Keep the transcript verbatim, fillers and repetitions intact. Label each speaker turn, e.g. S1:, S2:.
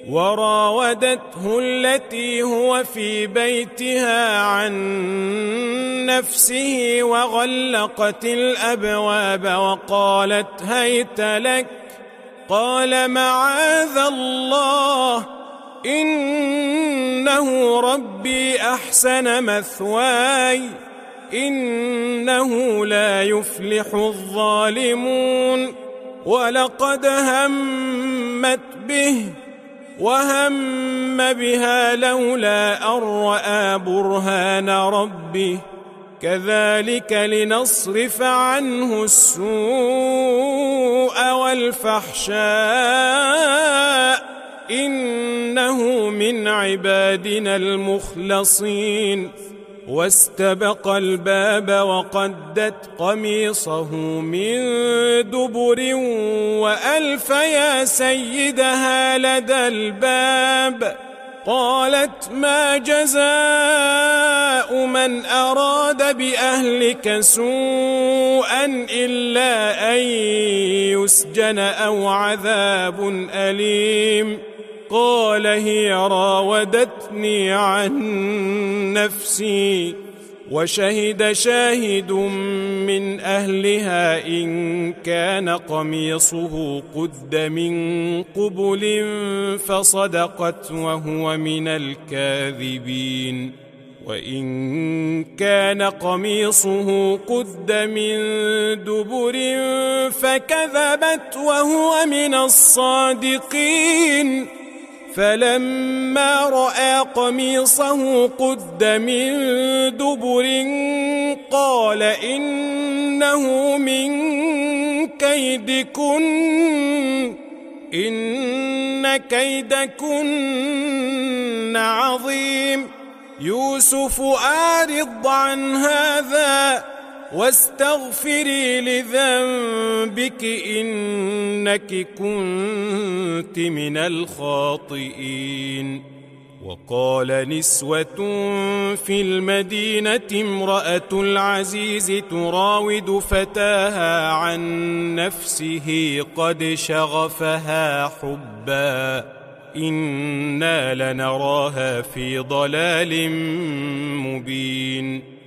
S1: وراودته التي هو في بيتها عن نفسه وغلقت الأبواب وقالت هيت لك، قال معاذ الله إنه ربي أحسن مثواي إنه لا يفلح الظالمون. ولقد همت به وهم بها لولا أن رأى برهان ربه كذلك لنصرف عنه السوء والفحشاء إنه من عبادنا المخلصين. واستبق الباب وقدت قميصه من دبر وألف يا سيدها لدى الباب. قالت ما جزاء من أراد بأهلك سوءا إلا أن يسجن أو عذاب أليم. قال هي راودتني عن نفسي. وشهد شاهد من أهلها إن كان قميصه قد من قبل فصدقت وهو من الكاذبين. وإن كان قميصه قد من دبر فكذبت وهو من الصادقين. فلما رأى قميصه قد من دبر قال إنه من كيدكن إن كيدكن عظيم. يوسف أعرض عن هذا واستغفري لذنبك إنك كنت من الخاطئين. وقال نسوة في المدينة امرأة العزيز تراود فتاها عن نفسه قد شغفها حبا إنا لنراها في ضلال مبين.